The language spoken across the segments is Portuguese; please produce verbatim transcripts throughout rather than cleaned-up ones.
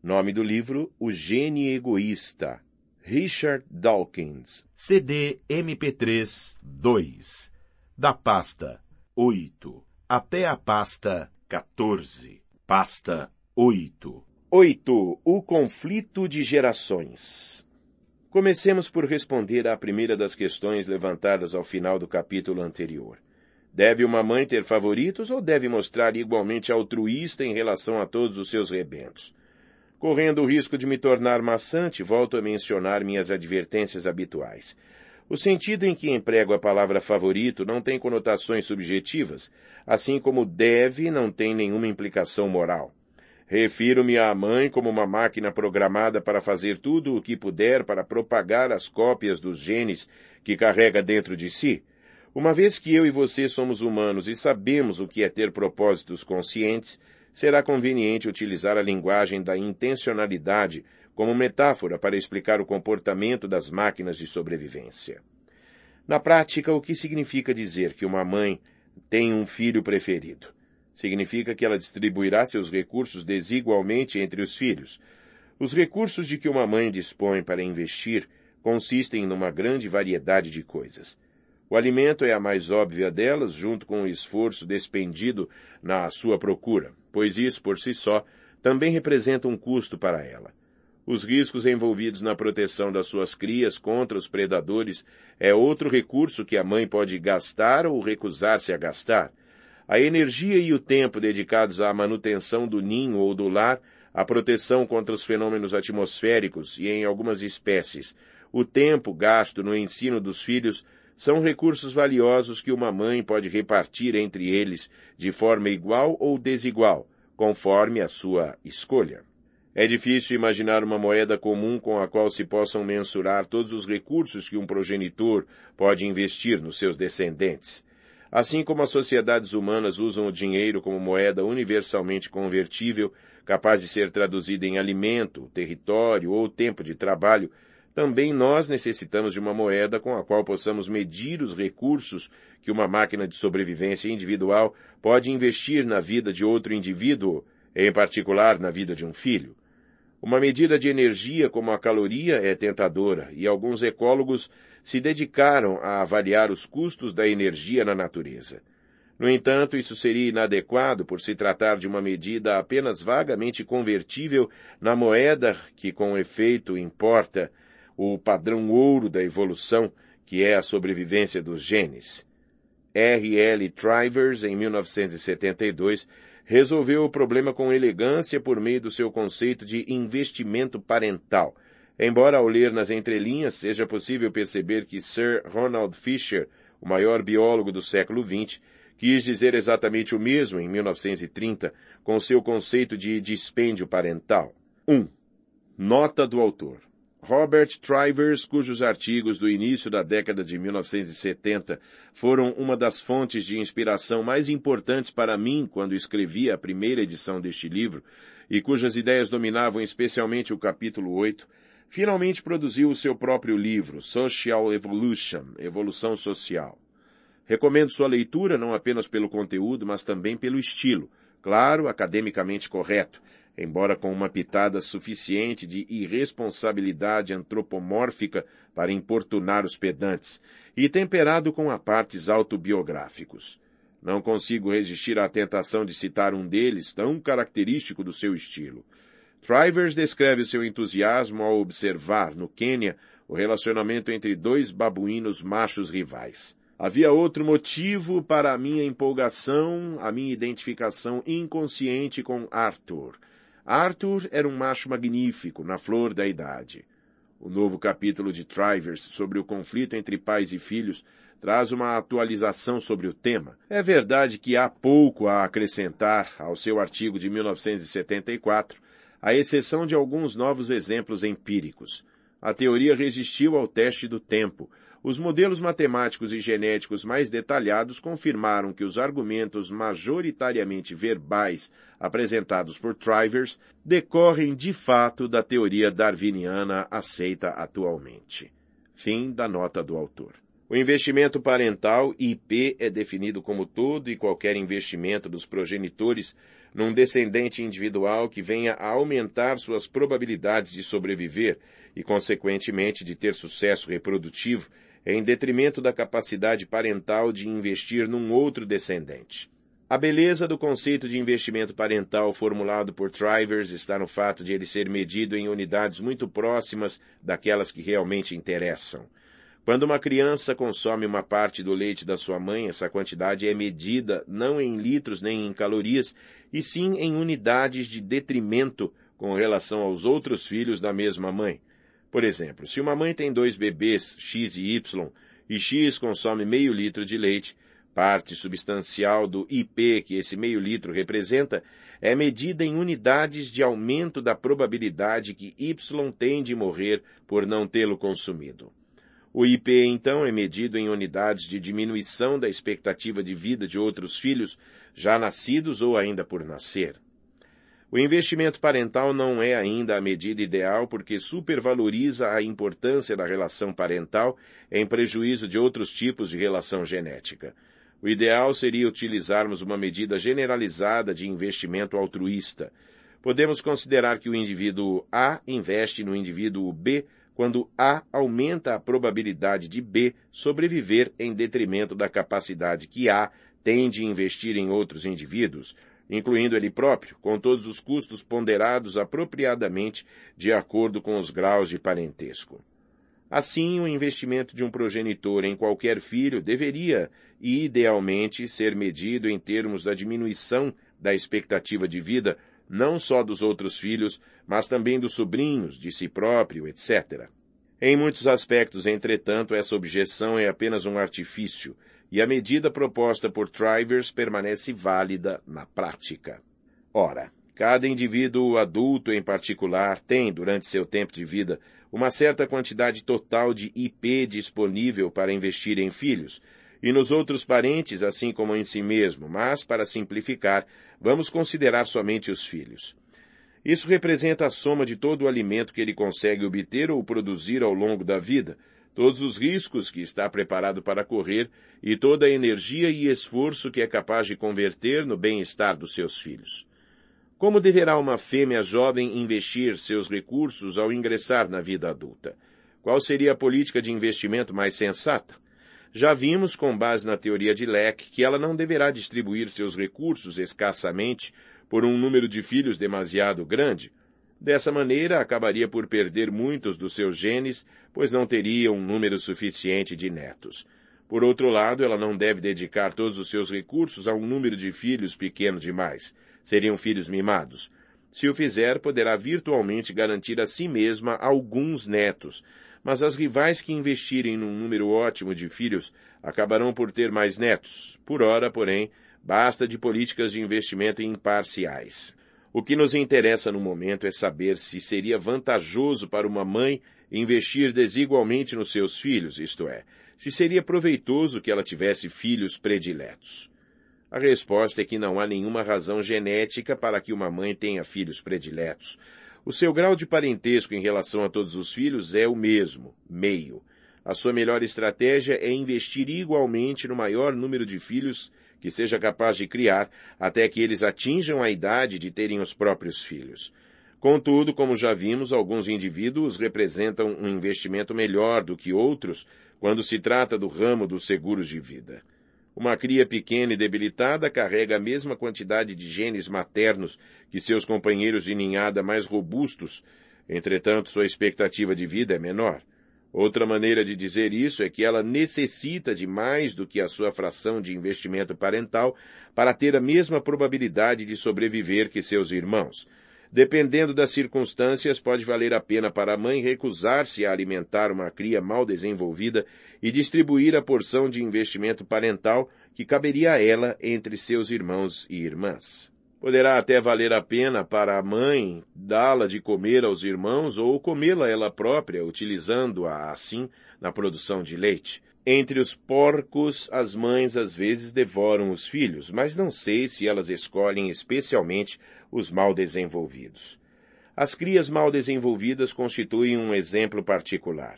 Nome do livro: O Gene Egoísta. Richard Dawkins. C D M P três dois. Da pasta oito até a pasta quatorze. Pasta oito. oito. O conflito de gerações. Comecemos por responder à primeira das questões levantadas ao final do capítulo anterior. Deve uma mãe ter favoritos ou deve mostrar igualmente altruísta em relação a todos os seus rebentos? Correndo o risco de me tornar maçante, volto a mencionar minhas advertências habituais. O sentido em que emprego a palavra favorito não tem conotações subjetivas, assim como deve não tem nenhuma implicação moral. Refiro-me à mãe como uma máquina programada para fazer tudo o que puder para propagar as cópias dos genes que carrega dentro de si. Uma vez que eu e você somos humanos e sabemos o que é ter propósitos conscientes, será conveniente utilizar a linguagem da intencionalidade como metáfora para explicar o comportamento das máquinas de sobrevivência. Na prática, o que significa dizer que uma mãe tem um filho preferido? Significa que ela distribuirá seus recursos desigualmente entre os filhos. Os recursos de que uma mãe dispõe para investir consistem numa grande variedade de coisas. O alimento é a mais óbvia delas, junto com o esforço despendido na sua procura, pois isso, por si só, também representa um custo para ela. Os riscos envolvidos na proteção das suas crias contra os predadores é outro recurso que a mãe pode gastar ou recusar-se a gastar. A energia e o tempo dedicados à manutenção do ninho ou do lar, à proteção contra os fenômenos atmosféricos e, em algumas espécies, o tempo gasto no ensino dos filhos são recursos valiosos que uma mãe pode repartir entre eles de forma igual ou desigual, conforme a sua escolha. É difícil imaginar uma moeda comum com a qual se possam mensurar todos os recursos que um progenitor pode investir nos seus descendentes. Assim como as sociedades humanas usam o dinheiro como moeda universalmente convertível, capaz de ser traduzida em alimento, território ou tempo de trabalho, também nós necessitamos de uma moeda com a qual possamos medir os recursos que uma máquina de sobrevivência individual pode investir na vida de outro indivíduo, em particular na vida de um filho. Uma medida de energia como a caloria é tentadora, e alguns ecólogos se dedicaram a avaliar os custos da energia na natureza. No entanto, isso seria inadequado por se tratar de uma medida apenas vagamente convertível na moeda que com efeito importa o padrão ouro da evolução, que é a sobrevivência dos genes. R L Trivers, em mil novecentos e setenta e dois, resolveu o problema com elegância por meio do seu conceito de investimento parental, embora ao ler nas entrelinhas seja possível perceber que Sir Ronald Fisher, o maior biólogo do século vinte, quis dizer exatamente o mesmo em mil novecentos e trinta com seu conceito de dispêndio parental. um. Nota do autor. Robert Trivers, cujos artigos do início da década de mil novecentos e setenta foram uma das fontes de inspiração mais importantes para mim quando escrevi a primeira edição deste livro, e cujas ideias dominavam especialmente o capítulo oito, finalmente produziu o seu próprio livro, Social Evolution, Evolução Social. Recomendo sua leitura não apenas pelo conteúdo, mas também pelo estilo, claro, academicamente correto, embora com uma pitada suficiente de irresponsabilidade antropomórfica para importunar os pedantes, e temperado com apartes autobiográficos. Não consigo resistir à tentação de citar um deles, tão característico do seu estilo. Trivers descreve o seu entusiasmo ao observar, no Quênia, o relacionamento entre dois babuínos machos rivais. Havia outro motivo para a minha empolgação, a minha identificação inconsciente com Arthur. Arthur era um macho magnífico, na flor da idade. O novo capítulo de Trivers sobre o conflito entre pais e filhos traz uma atualização sobre o tema. É verdade que há pouco a acrescentar ao seu artigo de mil novecentos e setenta e quatro, à exceção de alguns novos exemplos empíricos. A teoria resistiu ao teste do tempo. Os modelos matemáticos e genéticos mais detalhados confirmaram que os argumentos majoritariamente verbais apresentados por Trivers decorrem de fato da teoria darwiniana aceita atualmente. Fim da nota do autor. O investimento parental, I P, é definido como todo e qualquer investimento dos progenitores num descendente individual que venha a aumentar suas probabilidades de sobreviver e, consequentemente, de ter sucesso reprodutivo, em detrimento da capacidade parental de investir num outro descendente. A beleza do conceito de investimento parental formulado por Trivers está no fato de ele ser medido em unidades muito próximas daquelas que realmente interessam. Quando uma criança consome uma parte do leite da sua mãe, essa quantidade é medida não em litros nem em calorias, e sim em unidades de detrimento com relação aos outros filhos da mesma mãe. Por exemplo, se uma mãe tem dois bebês, X e Y, e X consome meio litro de leite, parte substancial do I P que esse meio litro representa é medida em unidades de aumento da probabilidade que Y tem de morrer por não tê-lo consumido. O I P, então, é medido em unidades de diminuição da expectativa de vida de outros filhos já nascidos ou ainda por nascer. O investimento parental não é ainda a medida ideal porque supervaloriza a importância da relação parental em prejuízo de outros tipos de relação genética. O ideal seria utilizarmos uma medida generalizada de investimento altruísta. Podemos considerar que o indivíduo A investe no indivíduo B quando A aumenta a probabilidade de B sobreviver em detrimento da capacidade que A tem de investir em outros indivíduos, incluindo ele próprio, com todos os custos ponderados apropriadamente de acordo com os graus de parentesco. Assim, o investimento de um progenitor em qualquer filho deveria, idealmente, ser medido em termos da diminuição da expectativa de vida não só dos outros filhos, mas também dos sobrinhos, de si próprio, etcétera. Em muitos aspectos, entretanto, essa objeção é apenas um artifício, e a medida proposta por Trivers permanece válida na prática. Ora, cada indivíduo adulto em particular tem, durante seu tempo de vida, uma certa quantidade total de I P disponível para investir em filhos, e nos outros parentes, assim como em si mesmo, mas, para simplificar, vamos considerar somente os filhos. Isso representa a soma de todo o alimento que ele consegue obter ou produzir ao longo da vida, todos os riscos que está preparado para correr e toda a energia e esforço que é capaz de converter no bem-estar dos seus filhos. Como deverá uma fêmea jovem investir seus recursos ao ingressar na vida adulta? Qual seria a política de investimento mais sensata? Já vimos, com base na teoria de Leck, que ela não deverá distribuir seus recursos escassamente por um número de filhos demasiado grande. Dessa maneira, acabaria por perder muitos dos seus genes, pois não teria um número suficiente de netos. Por outro lado, ela não deve dedicar todos os seus recursos a um número de filhos pequeno demais. Seriam filhos mimados. Se o fizer, poderá virtualmente garantir a si mesma alguns netos, mas as rivais que investirem num número ótimo de filhos acabarão por ter mais netos. Por ora, porém, basta de políticas de investimento imparciais. O que nos interessa no momento é saber se seria vantajoso para uma mãe investir desigualmente nos seus filhos, isto é, se seria proveitoso que ela tivesse filhos prediletos. A resposta é que não há nenhuma razão genética para que uma mãe tenha filhos prediletos. O seu grau de parentesco em relação a todos os filhos é o mesmo, meio. A sua melhor estratégia é investir igualmente no maior número de filhos que seja capaz de criar, até que eles atinjam a idade de terem os próprios filhos. Contudo, como já vimos, alguns indivíduos representam um investimento melhor do que outros quando se trata do ramo dos seguros de vida. Uma cria pequena e debilitada carrega a mesma quantidade de genes maternos que seus companheiros de ninhada mais robustos, entretanto sua expectativa de vida é menor. Outra maneira de dizer isso é que ela necessita de mais do que a sua fração de investimento parental para ter a mesma probabilidade de sobreviver que seus irmãos. Dependendo das circunstâncias, pode valer a pena para a mãe recusar-se a alimentar uma cria mal desenvolvida e distribuir a porção de investimento parental que caberia a ela entre seus irmãos e irmãs. Poderá até valer a pena para a mãe dá-la de comer aos irmãos ou comê-la ela própria, utilizando-a assim na produção de leite. Entre os porcos, as mães às vezes devoram os filhos, mas não sei se elas escolhem especialmente os mal desenvolvidos. As crias mal desenvolvidas constituem um exemplo particular.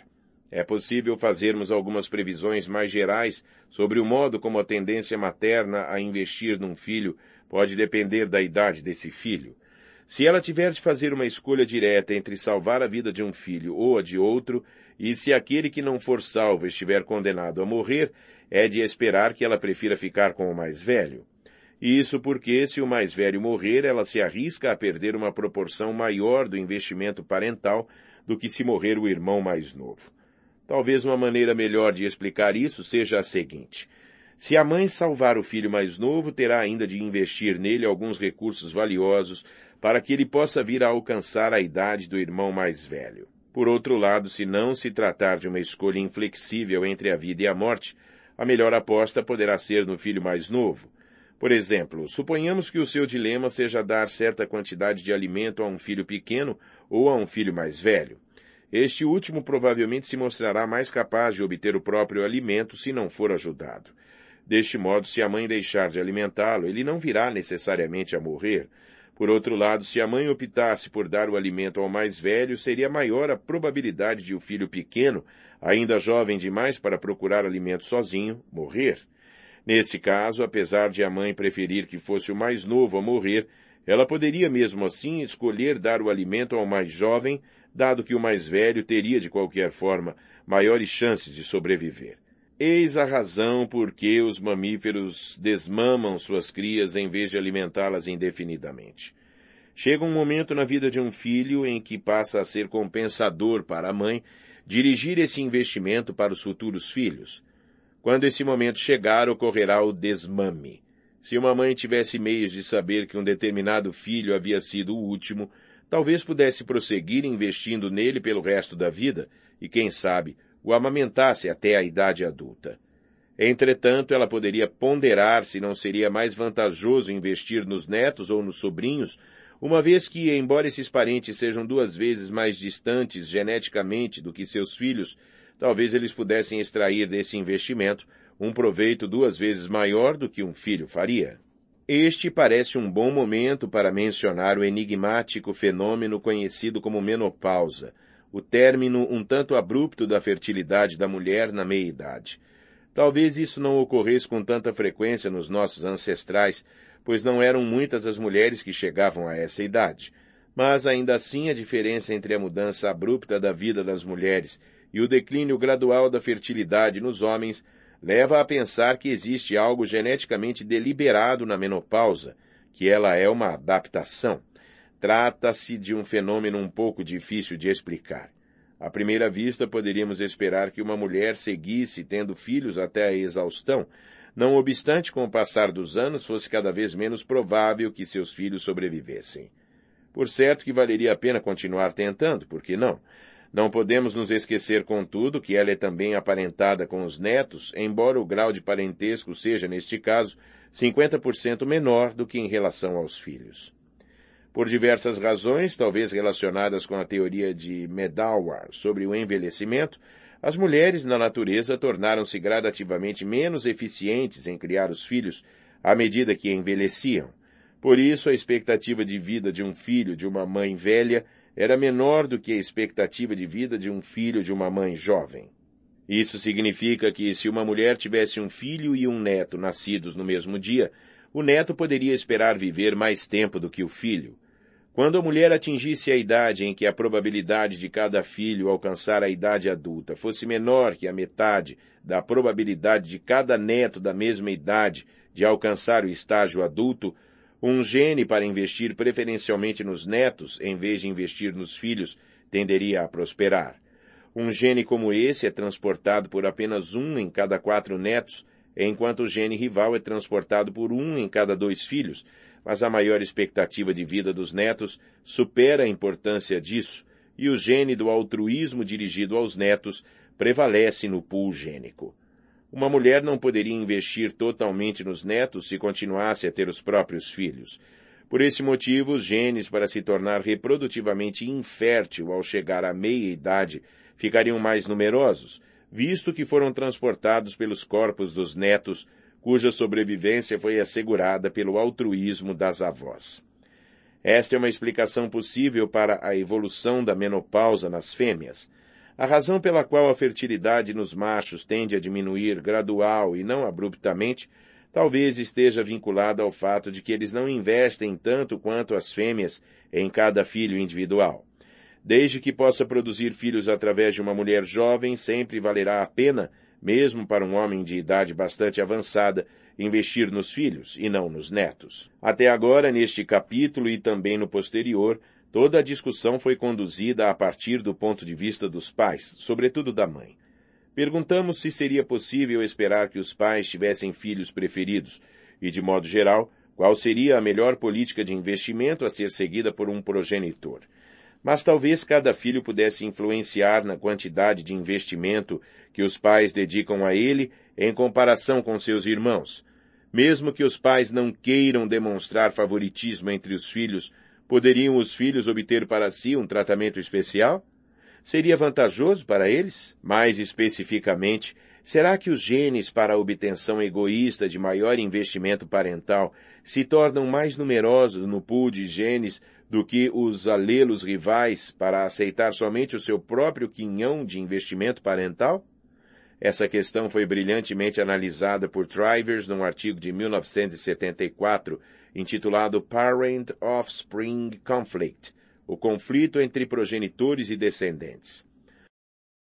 É possível fazermos algumas previsões mais gerais sobre o modo como a tendência materna a investir num filho pode depender da idade desse filho. Se ela tiver de fazer uma escolha direta entre salvar a vida de um filho ou a de outro, e se aquele que não for salvo estiver condenado a morrer, é de esperar que ela prefira ficar com o mais velho. Isso porque, se o mais velho morrer, ela se arrisca a perder uma proporção maior do investimento parental do que se morrer o irmão mais novo. Talvez uma maneira melhor de explicar isso seja a seguinte. Se a mãe salvar o filho mais novo, terá ainda de investir nele alguns recursos valiosos para que ele possa vir a alcançar a idade do irmão mais velho. Por outro lado, se não se tratar de uma escolha inflexível entre a vida e a morte, a melhor aposta poderá ser no filho mais novo. Por exemplo, suponhamos que o seu dilema seja dar certa quantidade de alimento a um filho pequeno ou a um filho mais velho. Este último provavelmente se mostrará mais capaz de obter o próprio alimento se não for ajudado. Deste modo, se a mãe deixar de alimentá-lo, ele não virá necessariamente a morrer. Por outro lado, se a mãe optasse por dar o alimento ao mais velho, seria maior a probabilidade de o filho pequeno, ainda jovem demais para procurar alimento sozinho, morrer. Nesse caso, apesar de a mãe preferir que fosse o mais novo a morrer, ela poderia mesmo assim escolher dar o alimento ao mais jovem, dado que o mais velho teria, de qualquer forma, maiores chances de sobreviver. Eis a razão por que os mamíferos desmamam suas crias em vez de alimentá-las indefinidamente. Chega um momento na vida de um filho em que passa a ser compensador para a mãe dirigir esse investimento para os futuros filhos. Quando esse momento chegar, ocorrerá o desmame. Se uma mãe tivesse meios de saber que um determinado filho havia sido o último, talvez pudesse prosseguir investindo nele pelo resto da vida e, quem sabe, o amamentasse até a idade adulta. Entretanto, ela poderia ponderar se não seria mais vantajoso investir nos netos ou nos sobrinhos, uma vez que, embora esses parentes sejam duas vezes mais distantes geneticamente do que seus filhos, talvez eles pudessem extrair desse investimento um proveito duas vezes maior do que um filho faria. Este parece um bom momento para mencionar o enigmático fenômeno conhecido como menopausa, o término um tanto abrupto da fertilidade da mulher na meia-idade. Talvez isso não ocorresse com tanta frequência nos nossos ancestrais, pois não eram muitas as mulheres que chegavam a essa idade. Mas ainda assim a diferença entre a mudança abrupta da vida das mulheres e o declínio gradual da fertilidade nos homens leva a pensar que existe algo geneticamente deliberado na menopausa, que ela é uma adaptação. Trata-se de um fenômeno um pouco difícil de explicar. À primeira vista, poderíamos esperar que uma mulher seguisse tendo filhos até a exaustão, não obstante, com o passar dos anos, fosse cada vez menos provável que seus filhos sobrevivessem. Por certo que valeria a pena continuar tentando, por que não? Não podemos nos esquecer, contudo, que ela é também aparentada com os netos, embora o grau de parentesco seja, neste caso, cinquenta por cento menor do que em relação aos filhos. Por diversas razões, talvez relacionadas com a teoria de Medawar sobre o envelhecimento, as mulheres na natureza tornaram-se gradativamente menos eficientes em criar os filhos à medida que envelheciam. Por isso, a expectativa de vida de um filho de uma mãe velha era menor do que a expectativa de vida de um filho de uma mãe jovem. Isso significa que, se uma mulher tivesse um filho e um neto nascidos no mesmo dia, o neto poderia esperar viver mais tempo do que o filho. Quando a mulher atingisse a idade em que a probabilidade de cada filho alcançar a idade adulta fosse menor que a metade da probabilidade de cada neto da mesma idade de alcançar o estágio adulto, um gene para investir preferencialmente nos netos, em vez de investir nos filhos, tenderia a prosperar. Um gene como esse é transportado por apenas um em cada quatro netos, enquanto o gene rival é transportado por um em cada dois filhos, mas a maior expectativa de vida dos netos supera a importância disso, e o gene do altruísmo dirigido aos netos prevalece no pool gênico. Uma mulher não poderia investir totalmente nos netos se continuasse a ter os próprios filhos. Por esse motivo, os genes para se tornar reprodutivamente infértil ao chegar à meia-idade ficariam mais numerosos, visto que foram transportados pelos corpos dos netos, cuja sobrevivência foi assegurada pelo altruísmo das avós. Esta é uma explicação possível para a evolução da menopausa nas fêmeas. A razão pela qual a fertilidade nos machos tende a diminuir gradual e não abruptamente, talvez esteja vinculada ao fato de que eles não investem tanto quanto as fêmeas em cada filho individual. Desde que possa produzir filhos através de uma mulher jovem, sempre valerá a pena, mesmo para um homem de idade bastante avançada, investir nos filhos e não nos netos. Até agora, neste capítulo e também no posterior, toda a discussão foi conduzida a partir do ponto de vista dos pais, sobretudo da mãe. Perguntamos se seria possível esperar que os pais tivessem filhos preferidos e, de modo geral, qual seria a melhor política de investimento a ser seguida por um progenitor. Mas talvez cada filho pudesse influenciar na quantidade de investimento que os pais dedicam a ele em comparação com seus irmãos. Mesmo que os pais não queiram demonstrar favoritismo entre os filhos, poderiam os filhos obter para si um tratamento especial? Seria vantajoso para eles? Mais especificamente, será que os genes para a obtenção egoísta de maior investimento parental se tornam mais numerosos no pool de genes do que os alelos rivais para aceitar somente o seu próprio quinhão de investimento parental? Essa questão foi brilhantemente analisada por Trivers num artigo de mil novecentos e setenta e quatro, intitulado Parent-Offspring Conflict, o conflito entre progenitores e descendentes.